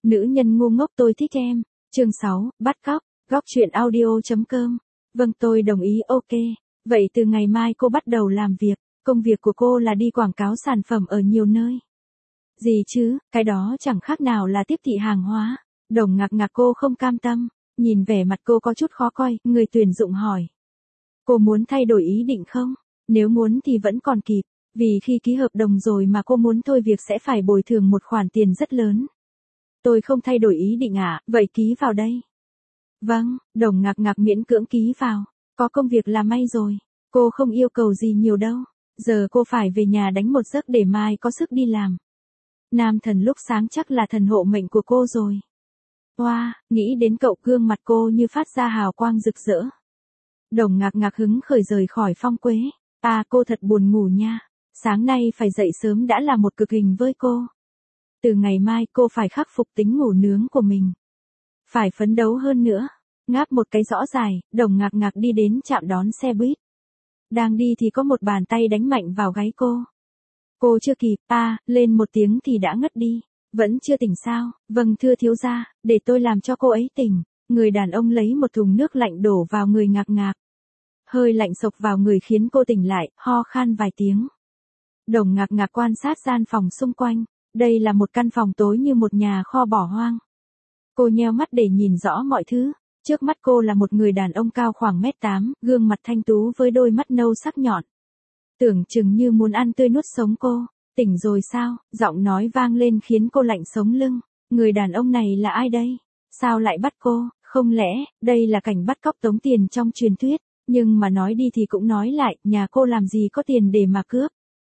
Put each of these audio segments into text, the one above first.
Nữ nhân ngu ngốc tôi thích em. Chương 6, bắt cóc. Góc truyện audio.com. Vâng, tôi đồng ý, ok. Vậy từ ngày mai cô bắt đầu làm việc. Công việc của cô là đi quảng cáo sản phẩm ở nhiều nơi. Gì chứ, cái đó chẳng khác nào là tiếp thị hàng hóa. Đồng Ngạc Ngạc cô không cam tâm. Nhìn vẻ mặt cô có chút khó coi, người tuyển dụng hỏi. Cô muốn thay đổi ý định không? Nếu muốn thì vẫn còn kịp. Vì khi ký hợp đồng rồi mà cô muốn thôi việc sẽ phải bồi thường một khoản tiền rất lớn. Tôi không thay đổi ý định ạ, vậy ký vào đây. Vâng, Đồng Ngạc Ngạc miễn cưỡng ký vào. Có công việc là may rồi. Cô không yêu cầu gì nhiều đâu. Giờ cô phải về nhà đánh một giấc để mai có sức đi làm. Nam thần lúc sáng chắc là thần hộ mệnh của cô rồi. Wow, nghĩ đến cậu gương mặt cô như phát ra hào quang rực rỡ. Đồng Ngạc Ngạc hứng khởi rời khỏi Phong Quế. À, cô thật buồn ngủ nha. Sáng nay phải dậy sớm đã là một cực hình với cô. Từ ngày mai cô phải khắc phục tính ngủ nướng của mình. Phải phấn đấu hơn nữa. Ngáp một cái rõ dài, Đồng Ngạc Ngạc đi đến trạm đón xe buýt. Đang đi thì có một bàn tay đánh mạnh vào gáy cô. Cô chưa kịp, lên một tiếng thì đã ngất đi. Vẫn chưa tỉnh sao? Vâng thưa thiếu gia, để tôi làm cho cô ấy tỉnh. Người đàn ông lấy một thùng nước lạnh đổ vào người Ngạc Ngạc. Hơi lạnh xộc vào người khiến cô tỉnh lại, ho khan vài tiếng. Đồng Ngạc Ngạc quan sát gian phòng xung quanh. Đây là một căn phòng tối như một nhà kho bỏ hoang. Cô nheo mắt để nhìn rõ mọi thứ. Trước mắt cô là một người đàn ông cao khoảng 1m8, gương mặt thanh tú với đôi mắt nâu sắc nhọn. Tưởng chừng như muốn ăn tươi nuốt sống cô. Tỉnh rồi sao? Giọng nói vang lên khiến cô lạnh sống lưng. Người đàn ông này là ai đây? Sao lại bắt cô? Không lẽ, đây là cảnh bắt cóc tống tiền trong truyền thuyết? Nhưng mà nói đi thì cũng nói lại, nhà cô làm gì có tiền để mà cướp?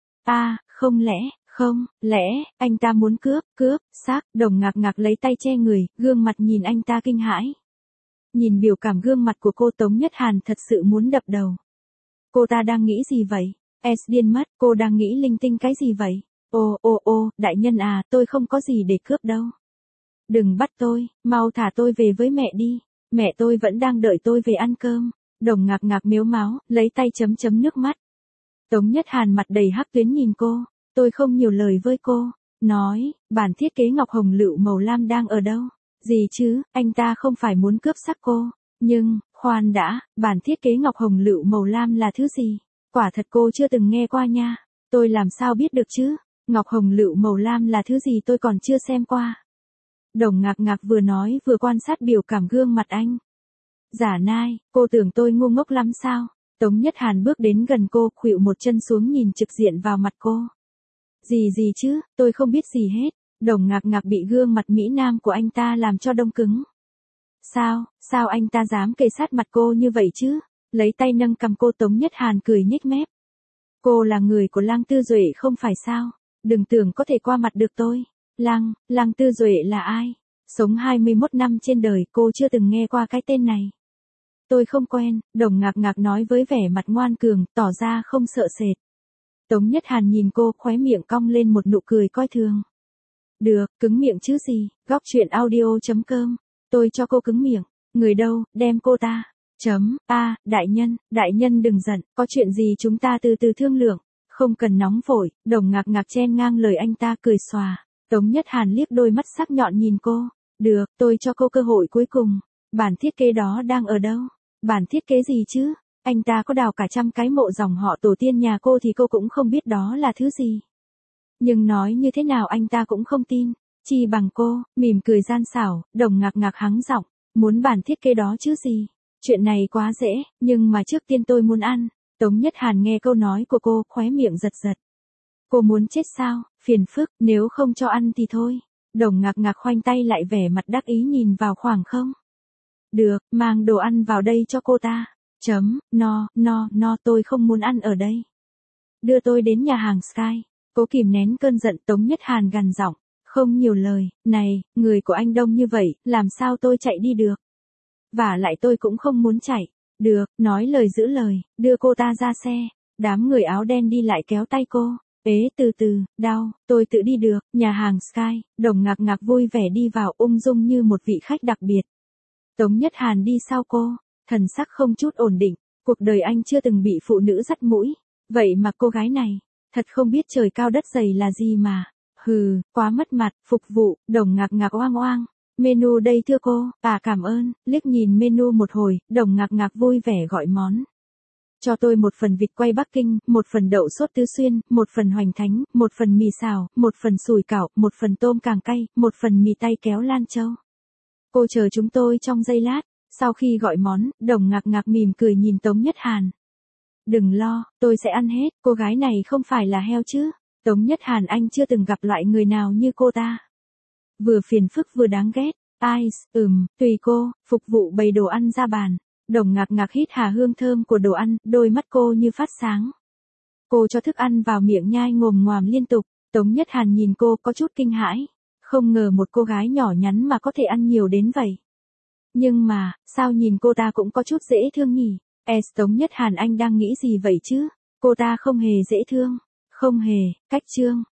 Không lẽ, anh ta muốn cướp, xác, Đồng Ngạc Ngạc lấy tay che người, gương mặt nhìn anh ta kinh hãi. Nhìn biểu cảm gương mặt của cô Tống Nhất Hàn thật sự muốn đập đầu. Cô ta đang nghĩ gì vậy? Điên mất, cô đang nghĩ linh tinh cái gì vậy? Đại nhân à, tôi không có gì để cướp đâu. Đừng bắt tôi, mau thả tôi về với mẹ đi. Mẹ tôi vẫn đang đợi tôi về ăn cơm. Đồng Ngạc Ngạc mếu máo, lấy tay chấm nước mắt. Tống Nhất Hàn mặt đầy hắc tuyến nhìn cô. Tôi không nhiều lời với cô. Nói, bản thiết kế ngọc hồng lựu màu lam đang ở đâu? Gì chứ, anh ta không phải muốn cướp xác cô. Nhưng, khoan đã, bản thiết kế ngọc hồng lựu màu lam là thứ gì? Quả thật cô chưa từng nghe qua nha. Tôi làm sao biết được chứ? Ngọc hồng lựu màu lam là thứ gì tôi còn chưa xem qua. Đồng Ngạc Ngạc vừa nói vừa quan sát biểu cảm gương mặt anh. Giả nai, cô tưởng tôi ngu ngốc lắm sao? Tống Nhất Hàn bước đến gần cô, khuỵu một chân xuống nhìn trực diện vào mặt cô. Gì chứ, tôi không biết gì hết. Đồng Ngạc Ngạc bị gương mặt mỹ nam của anh ta làm cho đông cứng. Sao anh ta dám kề sát mặt cô như vậy chứ? Lấy tay nâng cằm cô. Tống Nhất Hàn cười nhếch mép. Cô là người của Lăng Tư Duệ không phải sao? Đừng tưởng có thể qua mặt được tôi. Lăng Tư Duệ là ai? Sống 21 năm trên đời cô chưa từng nghe qua cái tên này. Tôi không quen, Đồng Ngạc Ngạc nói với vẻ mặt ngoan cường, tỏ ra không sợ sệt. Tống Nhất Hàn nhìn cô, khóe miệng cong lên một nụ cười coi thường. Được, cứng miệng chứ gì, góc truyện audio.com. Tôi cho cô cứng miệng. Người đâu, đem cô ta. Đại nhân đừng giận, có chuyện gì chúng ta từ từ thương lượng. Không cần nóng vội, Đồng Ngạc Ngạc chen ngang lời anh ta cười xòa. Tống Nhất Hàn liếc đôi mắt sắc nhọn nhìn cô. Được, tôi cho cô cơ hội cuối cùng. Bản thiết kế đó đang ở đâu? Bản thiết kế gì chứ? Anh ta có đào cả 100 cái mộ dòng họ tổ tiên nhà cô thì cô cũng không biết đó là thứ gì. Nhưng nói như thế nào anh ta cũng không tin. Chi bằng cô, mỉm cười gian xảo, Đồng Ngạc Ngạc hắng giọng. Muốn bản thiết kế đó chứ gì? Chuyện này quá dễ, nhưng mà trước tiên tôi muốn ăn. Tống Nhất Hàn nghe câu nói của cô, khóe miệng giật giật. Cô muốn chết sao? Phiền phức, nếu không cho ăn thì thôi. Đồng Ngạc Ngạc khoanh tay lại vẻ mặt đắc ý nhìn vào khoảng không. Được, mang đồ ăn vào đây cho cô ta. No, tôi không muốn ăn ở đây. Đưa tôi đến nhà hàng Sky. Cố kìm nén cơn giận. Tống Nhất Hàn gằn giọng, không nhiều lời. Này, người của anh đông như vậy, làm sao tôi chạy đi được? Vả lại tôi cũng không muốn chạy. Được, nói lời giữ lời, đưa cô ta ra xe. Đám người áo đen đi lại kéo tay cô. Từ từ, đau, tôi tự đi được. Nhà hàng Sky, Đồng Ngạc Ngạc vui vẻ đi vào ung dung như một vị khách đặc biệt. Tống Nhất Hàn đi sau cô, thần sắc không chút ổn định. Cuộc đời anh chưa từng bị phụ nữ dắt mũi. Vậy mà cô gái này, thật không biết trời cao đất dày là gì mà. Hừ, quá mất mặt, phục vụ, Đồng Ngạc Ngạc oang oang. Menu đây thưa cô, cảm ơn, liếc nhìn menu một hồi, Đồng Ngạc Ngạc vui vẻ gọi món. Cho tôi một phần vịt quay Bắc Kinh, một phần đậu sốt Tứ Xuyên, một phần hoành thánh, một phần mì xào, một phần sủi cảo, một phần tôm càng cay, một phần mì tay kéo Lan Châu. Cô chờ chúng tôi trong giây lát, sau khi gọi món, Đồng Ngạc Ngạc mỉm cười nhìn Tống Nhất Hàn. Đừng lo, tôi sẽ ăn hết, cô gái này không phải là heo chứ. Tống Nhất Hàn anh chưa từng gặp loại người nào như cô ta. Vừa phiền phức vừa đáng ghét. Tùy cô, phục vụ bày đồ ăn ra bàn. Đồng Ngạc Ngạc hít hà hương thơm của đồ ăn, đôi mắt cô như phát sáng. Cô cho thức ăn vào miệng nhai ngồm ngoàm liên tục. Tống Nhất Hàn nhìn cô có chút kinh hãi. Không ngờ một cô gái nhỏ nhắn mà có thể ăn nhiều đến vậy. Nhưng mà, sao nhìn cô ta cũng có chút dễ thương nhỉ? Tống Nhất Hàn anh đang nghĩ gì vậy chứ? Cô ta không hề dễ thương. Không hề, cách trương.